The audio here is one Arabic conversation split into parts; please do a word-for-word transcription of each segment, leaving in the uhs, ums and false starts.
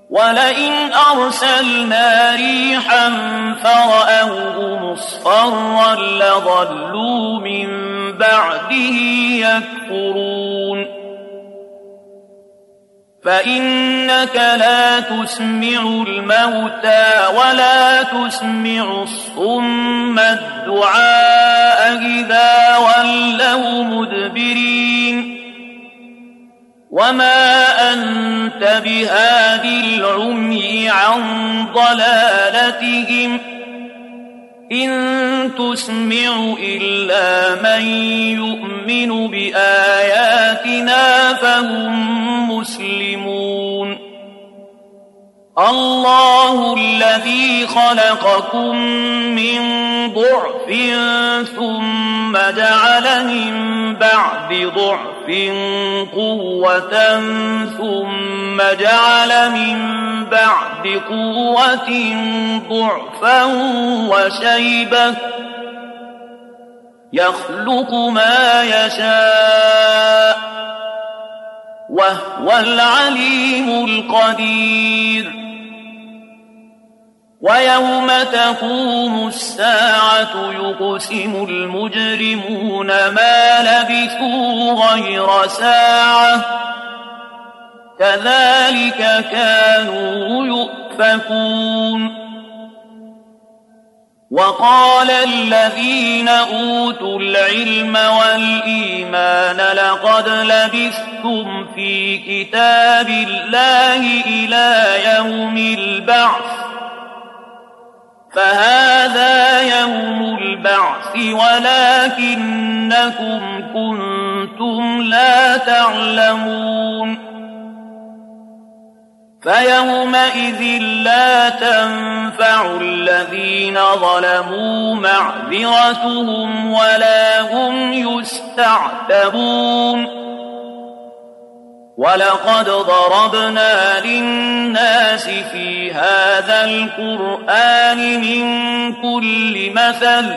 ولئن أرسلنا ريحا فرأوه مصفرا لظلوا من بعده يكفرون فإنك لا تسمع الموتى ولا تسمع الصم الدعاء إذا ولوا مدبرين وما أنت بهاد العمي عن ضلالتهم إن تسمع إلا من يؤمن بآياتنا فهم مسلمون الله الذي خلقكم من ضعف ثم جعل من بعد ضعف قوة ثم جعل من بعد قوة ضعفا وشيبة يخلق ما يشاء وهو العليم القدير ويوم تقوم الساعة يقسم المجرمون ما لبثوا غير ساعة كذلك كانوا يؤفكون وقال الذين أوتوا العلم والإيمان لقد لبثتم في كتاب الله إلى يوم البعث فهذا يوم البعث ولكنكم كنتم لا تعلمون فيومئذ لا تنفع الذين ظلموا معذرتهم ولا هم يستعتبون ولقد ضربنا للناس في هذا القرآن من كل مثل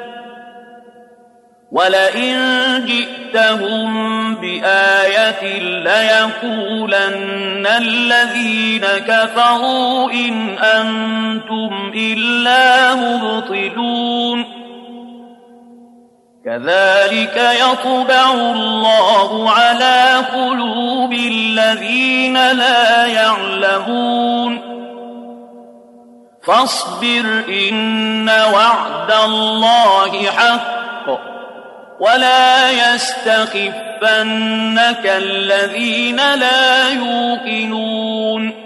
ولئن جئتهم بآية ليقولن الذين كفروا إن أنتم إلا مبطلون كذلك يطبع الله على قلوب الذين لا يعلمون فاصبر إن وعد الله حق ولا يستخفنك الذين لا يوقنون